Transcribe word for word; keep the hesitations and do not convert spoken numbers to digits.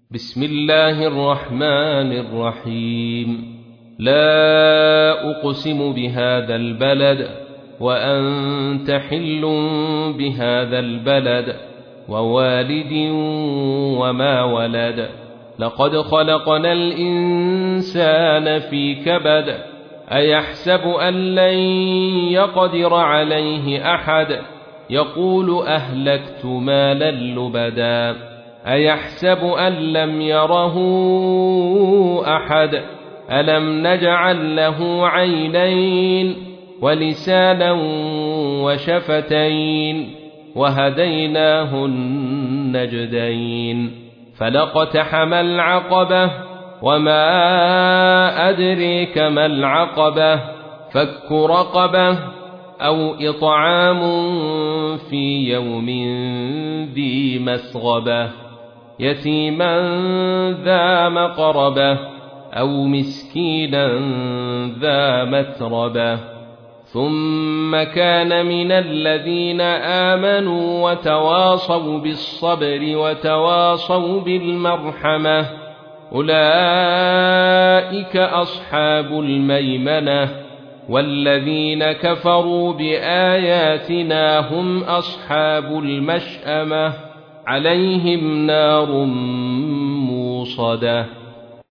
بسم الله الرحمن الرحيم. لا أقسم بهذا البلد وأنت حل بهذا البلد ووالد وما ولد. لقد خلقنا الإنسان في كبد. أيحسب أن لن يقدر عليه أحد. يقول أهلكت مالا لبدا. أيحسب أن لم يره أحد. ألم نجعل له عينين ولسانا وشفتين وهديناه النجدين. فلاقتحم العقبة وما أدريك ما العقبة. فك رقبة أو إطعام في يوم ذي مسغبة يتيما ذا مقربة أو مسكينا ذا متربة. ثم كان من الذين آمنوا وتواصوا بالصبر وتواصوا بالمرحمة أولئك أصحاب الميمنة. والذين كفروا بآياتنا هم أصحاب المشأمة عليهم نار موصدة.